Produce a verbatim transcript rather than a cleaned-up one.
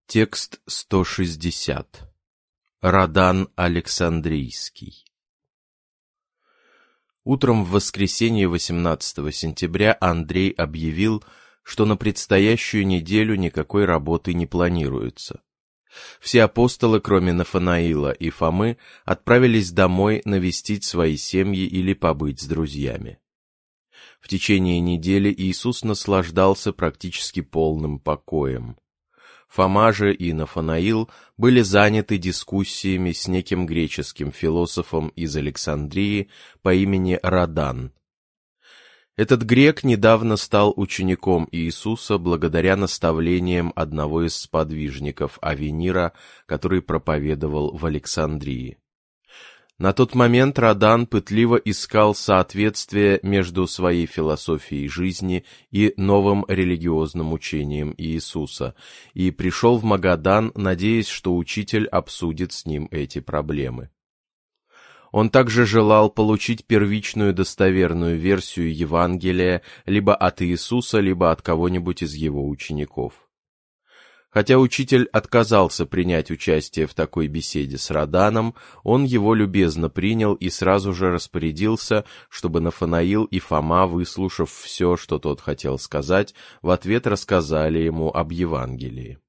Текст сто шестьдесят. Радан Александрийский. Утром в воскресенье восемнадцатого сентября Андрей объявил, что на предстоящую неделю никакой работы не планируется. Все апостолы, кроме Нафанаила и Фомы, отправились домой навестить свои семьи или побыть с друзьями. В течение недели Иисус наслаждался практически полным покоем. Фома же и Нафанаил были заняты дискуссиями с неким греческим философом из Александрии по имени Радан. Этот грек недавно стал учеником Иисуса благодаря наставлениям одного из сподвижников Авенира, который проповедовал в Александрии. На тот момент Радан пытливо искал соответствие между своей философией жизни и новым религиозным учением Иисуса, и пришел в Магадан, надеясь, что учитель обсудит с ним эти проблемы. Он также желал получить первичную достоверную версию Евангелия либо от Иисуса, либо от кого-нибудь из его учеников. Хотя учитель отказался принять участие в такой беседе с Раданом, он его любезно принял и сразу же распорядился, чтобы Нафанаил и Фома, выслушав все, что тот хотел сказать, в ответ рассказали ему об Евангелии.